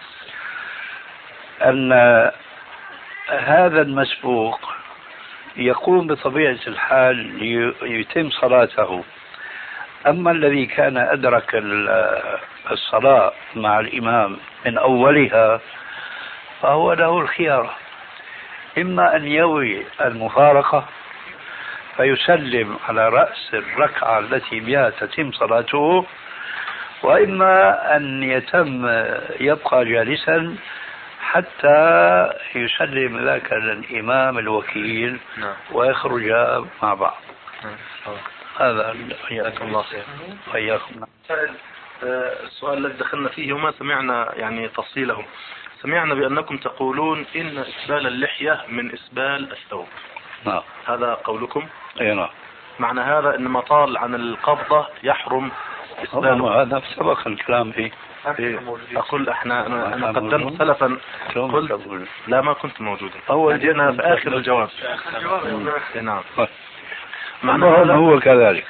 أن هذا المسبوق يقوم بطبيعة الحال ليتم صلاته أما الذي كان أدرك الصلاة مع الإمام من أولها فهو له الخيار، إما أن يوي المفارقة فيسلم على رأس الركعة التي بها تتم صلاته، وإما أن يبقى جالسا حتى يسلم ذاك الإمام الوكيل ويخرج مع بعض. هذا حياكم الله خير. حياكم. السؤال الذي دخلنا فيه وما سمعنا يعني تفصيله، سمعنا بأنكم تقولون إن إسبال اللحية من إسبال الثوب. نعم. هذا قولكم؟ أي نعم. معنى هذا إن ما طال عن القبضة يحرم إسباله. هذا سبق الكلام فيه. أقول أنا قدمت سلفا قلت لا ما كنت موجودا. أول جينا في آخر الجواب. نعم. معنى هو كذلك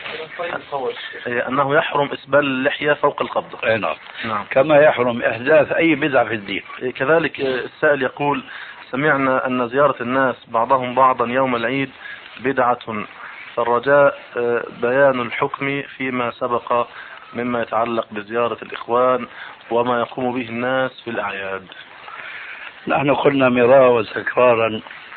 أنه يحرم إسبال اللحية فوق القبضة. أي نعم. كما يحرم إحداث أي بدعة في الدين. كذلك السائل يقول سمعنا أن زيارة الناس بعضهم بعضا يوم العيد بدعة، فالرجاء بيان الحكم فيما سبق مما يتعلق بزيارة الإخوان وما يقوم به الناس في الأعياد. نحن قلنا مرارا وتكرارا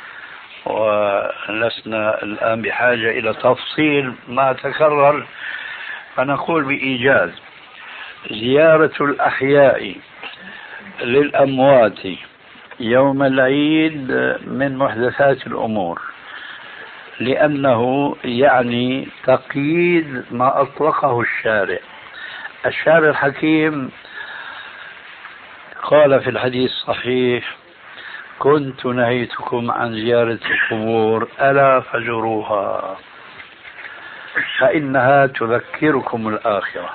ولسنا الآن بحاجة إلى تفصيل ما تكرر، فنقول بإيجاز: زيارة الأحياء للأموات يوم العيد من محدثات الأمور، لأنه يعني تقييد ما أطلقه الشارع. الشارع الحكيم قال في الحديث الصحيح: كنت نهيتكم عن زيارة القبور ألا فزوروها فإنها تذكركم الآخرة.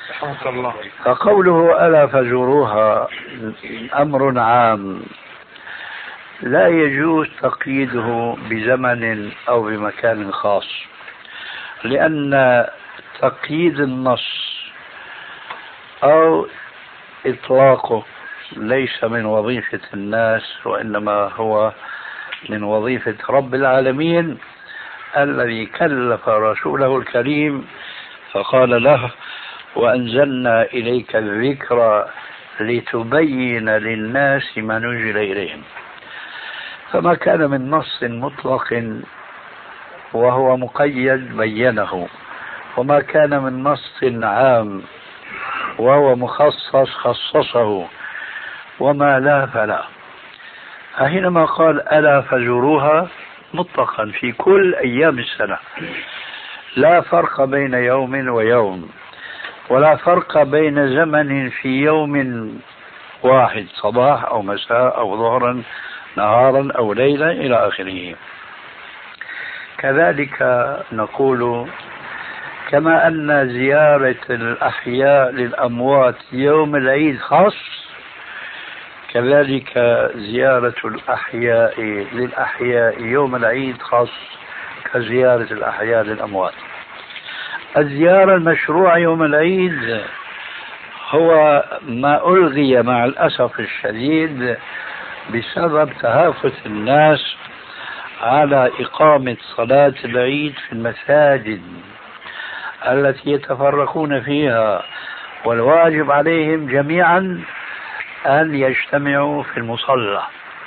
فقوله ألا فزوروها أمر عام لا يجوز تقييده بزمن أو بمكان خاص، لأن تقييد النص أو إطلاقه ليس من وظيفة الناس، وإنما هو من وظيفة رب العالمين الذي كلف رسوله الكريم فقال له: وأنزلنا إليك الذكر لتبين للناس ما نزل إليهم. فما كان من نص مطلق وهو مقيد بينه، وما كان من نص عام وهو مخصص خصصه، وما لا فلا. فحينما قال ألا فزوروها مطلقا في كل أيام السنة، لا فرق بين يوم ويوم، ولا فرق بين زمن في يوم واحد، صباح أو مساء أو ظهرا نهارا أو ليلا إلى آخره. كذلك نقول كما أن زيارة الأحياء للأموات يوم العيد خاص، كذلك زيارة الأحياء للأحياء يوم العيد خاص كزيارة الأحياء للأموات. الزيارة المشروعة يوم العيد هو ما ألغي مع الأسف الشديد بسبب تهافت الناس على إقامة صلاة العيد في المساجد التي يتفرقون فيها، والواجب عليهم جميعا أن يجتمعوا في المصلى.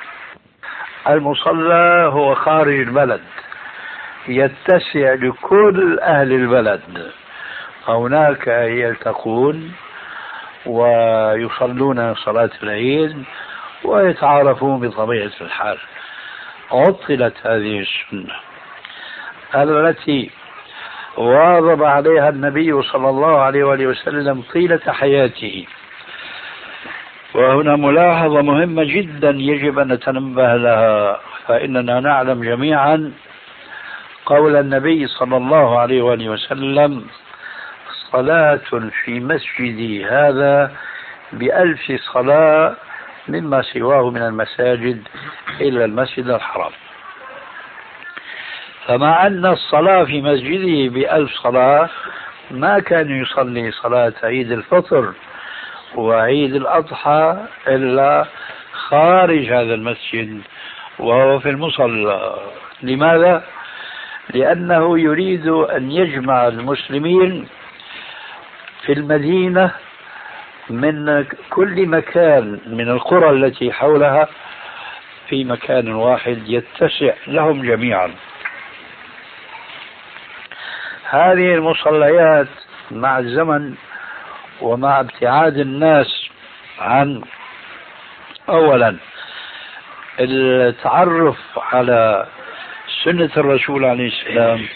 المصلى هو خارج البلد يتسع لكل أهل البلد، هناك يلتقون ويصلون صلاة العيد ويتعارفون بطبيعة الحال. عطلت هذه السنة التي واظب عليها النبي صلى الله عليه وآله وسلم طيلة حياته. وهنا ملاحظة مهمة جدا يجب أن نتنبه لها، فإننا نعلم جميعا قول النبي صلى الله عليه وآله وسلم: صلاة في مسجدي هذا ب1000 صلاة مما سواه من المساجد إلا المسجد الحرام. فمع أن الصلاة في مسجده ب1000 صلاة ما كان يصلي صلاة عيد الفطر وعيد الأضحى إلا خارج هذا المسجد وهو في المصلى. لماذا؟ لأنه يريد أن يجمع المسلمين في المدينة من كل مكان من القرى التي حولها في مكان واحد يتسع لهم جميعا. هذه المصليات مع الزمن ومع ابتعاد الناس عن أولا التعرف على سنة الرسول عليه السلام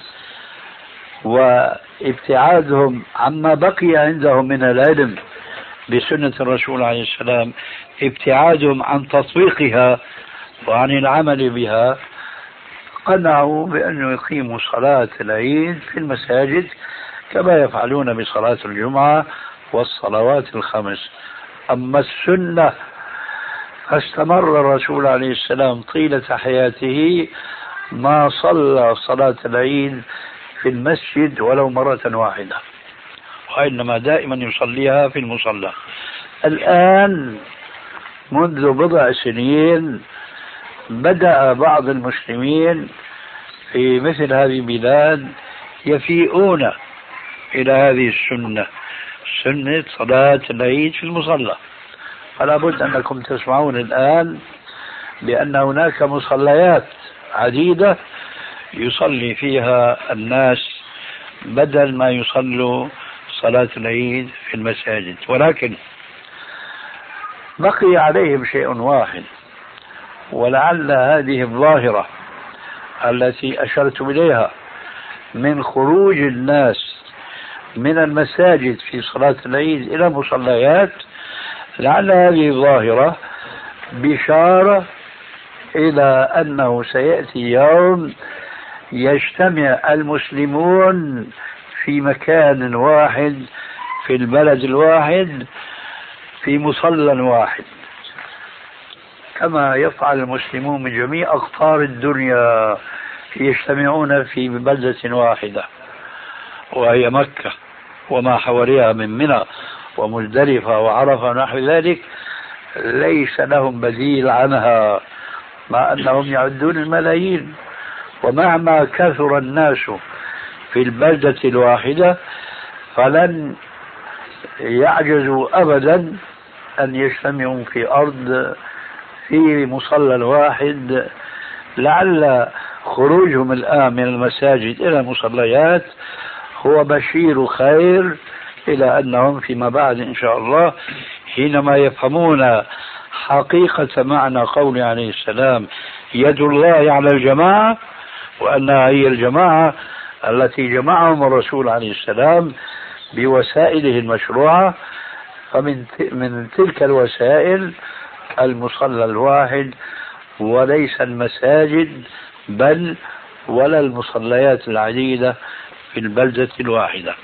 وابتعادهم عما بقي عندهم من العلم بسنة الرسول عليه السلام، ابتعادهم عن تطبيقها وعن العمل بها، قنعوا بأن يقيموا صلاة العيد في المساجد كما يفعلون بصلاة الجمعة والصلوات الخمس. أما السنة فاستمر الرسول عليه السلام طيلة حياته ما صلى صلاة العيد في المسجد ولو مرة واحدة، وإنما دائما يصليها في المصلى. الآن منذ بضع سنين بدأ بعض المسلمين في مثل هذه البلاد يفيئون إلى هذه السنة، سنة صلاة العيد في المصلى. فلا بد أنكم تسمعون الآن بأن هناك مصليات عديدة يصلي فيها الناس بدل ما يصلوا صلاة العيد في المساجد. ولكن بقي عليهم شيء واحد، ولعل هذه الظاهرة التي أشرت إليها من خروج الناس من المساجد في صلاة العيد إلى مصليات، لعل هذه الظاهرة بشارة إلى أنه سيأتي يوم يجتمع المسلمون في مكان واحد في البلد الواحد في مصلى واحد، كما يفعل المسلمون من جميع أقطار الدنيا يجتمعون في بلدة واحدة وهي مكة وما حواليها من منى ومزدلفة وعرفة ونحو ذلك، ليس لهم بديل عنها مع أنهم يعدون الملايين. ومهما كثر الناس في البلدة الواحدة فلن يعجزوا أبدا أن يجتمعوا في أرض في مصلى واحد. لعل خروجهم الآن من المساجد إلى المصليات هو بشير خير إلى أنهم فيما بعد إن شاء الله حينما يفهمون حقيقة معنى قوله عليه السلام يد الله على الجماعة، وأنها هي الجماعة التي جمعهم الرسول عليه السلام بوسائله المشروعة، فمن تلك الوسائل المصلى الواحد وليس المساجد بل ولا المصليات العديدة في البلدة الواحدة.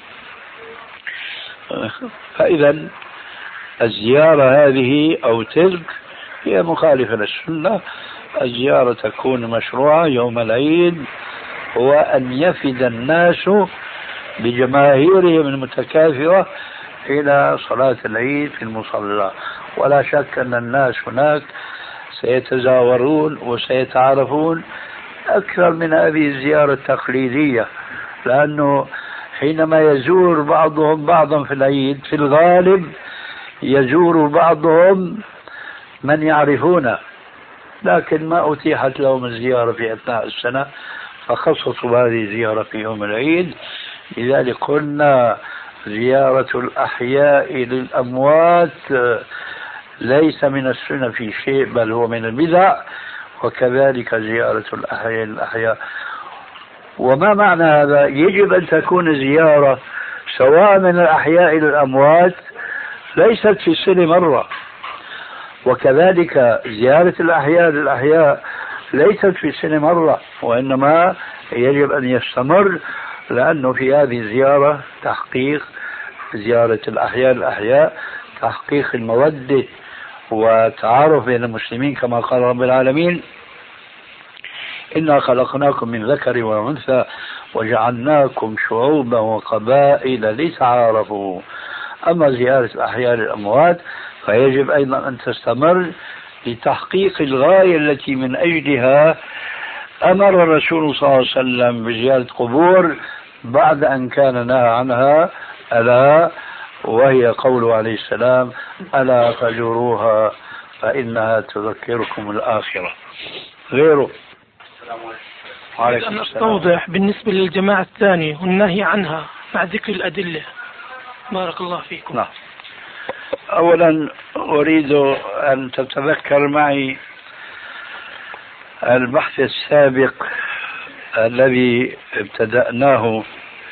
فإذا الزيارة هذه أو تلك هي مخالفة للسنة. الزيارة تكون مشروعة يوم العيد وأن يفد الناس بجماهيرهم المتكاثرة إلى صلاة العيد في المصلى. ولا شك أن الناس هناك سيتزاورون وسيتعارفون أكثر من هذه الزيارة التقليدية، لأنه حينما يزور بعضهم بعضا في العيد في الغالب يزور بعضهم من يعرفونه، لكن ما أتيحت لهم الزيارة في أثناء السنة فخصصوا هذه الزيارة في يوم العيد. لذلك قلنا زيارة الأحياء للأموات ليس من السنة في شيء بل هو من البدع، وكذلك زيارة الأحياء للأحياء. وما معنى هذا؟ يجب أن تكون زيارة سواء من الأحياء للأموات ليست في السنة مرة، وكذلك زيارة الأحياء للأحياء ليست في السنة مرة، وإنما يجب أن يستمر، لأنه في هذه الزيارة تحقيق زيارة الأحياء للأحياء تحقيق المودة وتعارف بين المسلمين كما قال رب العالمين إنا خلقناكم من ذكر وأنثى وجعلناكم شعوبا وقبائل لتعارفوا. أما زيارة الأحياء للأموات فيجب أيضا أن تستمر لتحقيق الغاية التي من أجلها أمر الرسول صلى الله عليه وسلم بزيارة قبور بعد أن كان نهى عنها ألا وهي قوله عليه السلام: ألا فجروها فإنها تذكركم الآخرة. غيره. أن أستوضح بالنسبة للجماعة الثانية والنهي عنها مع ذكر الأدلة. بارك الله فيكم. نعم. أولا أريد أن تتذكر معي البحث السابق الذي ابتدأناه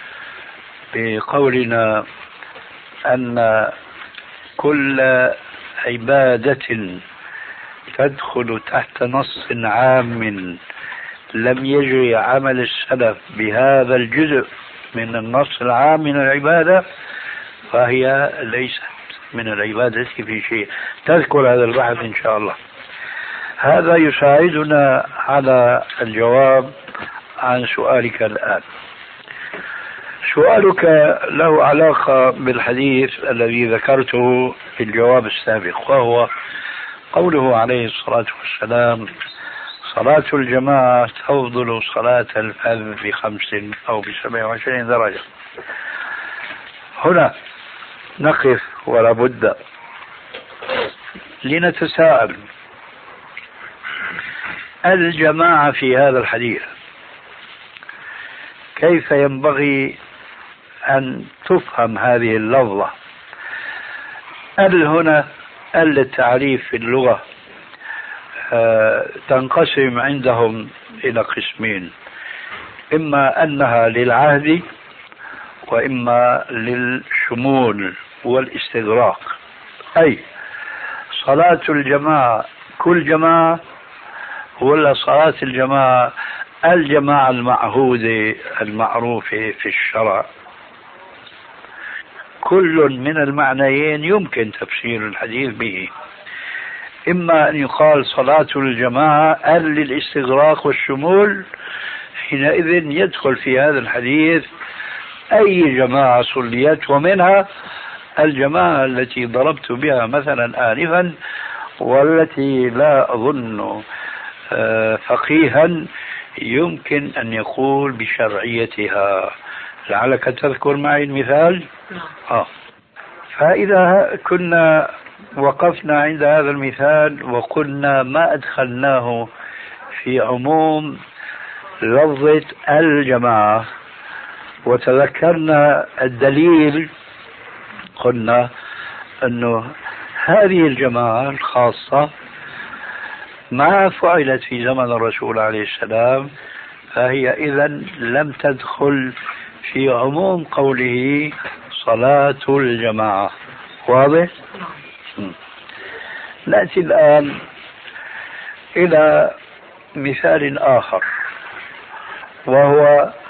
بقولنا أن كل عبادة تدخل تحت نص عام لم يجري عمل السلف بهذا الجزء من النص العام من العبادة فهي ليست من العبادة في شيء. تذكر هذا البحث إن شاء الله. هذا يساعدنا على الجواب عن سؤالك الآن. سؤالك له علاقة بالحديث الذي ذكرته في الجواب السابق، وهو قوله عليه الصلاة والسلام: صلاة الجماعة تفضل صلاة الفذ ب5 أو ب27 درجة. هنا نقف ولا بد لنتساءل: الجماعة في هذا الحديث كيف ينبغي أن تفهم هذه اللفظة؟ هنا التعريف في اللغة تنقسم عندهم إلى قسمين: إما أنها للعهد وإما للشمول والاستغراق. أي صلاة الجماعة كل جماعة، ولا صلاة الجماعة الجماعة المعهودة المعروفة في الشرع؟ كل من المعنيين يمكن تفسير الحديث به. إما أن يقال صلاة الجماعة للاستغراق والشمول، حينئذ يدخل في هذا الحديث أي جماعة صليت، ومنها الجماعة التي ضربت بها مثلا آنفا، والتي لا أظن فقيها يمكن أن يقول بشرعيتها. لعلك تذكر معي المثال. فإذا كنا وقفنا عند هذا المثال وقلنا ما أدخلناه في عموم لفظة الجماعة وتذكرنا الدليل، قلنا أنه هذه الجماعة الخاصة ما فعلت في زمن الرسول عليه السلام، فهي إذن لم تدخل في عموم قوله صلاة الجماعة. واضح؟ نأتي الآن إلى مثال آخر، وهو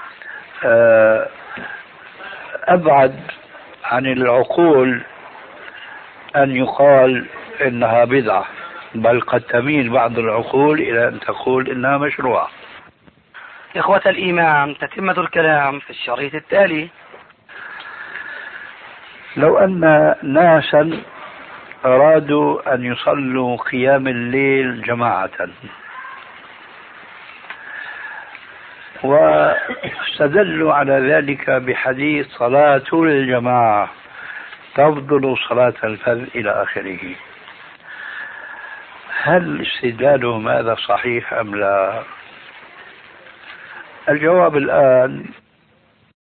أبعد عن العقول أن يقال إنها بدعة، بل قد تميل بعض العقول إلى أن تقول إنها مشروعة. إخوة الإيمان، تتمة الكلام في الشريط التالي. لو أن ناسا أرادوا أن يصلوا قيام الليل جماعة واستدلوا على ذلك بحديث صلاة الجماعة تفضل صلاة الفذ إلى آخره، هل استدلالهم هذا صحيح أم لا؟ الجواب الآن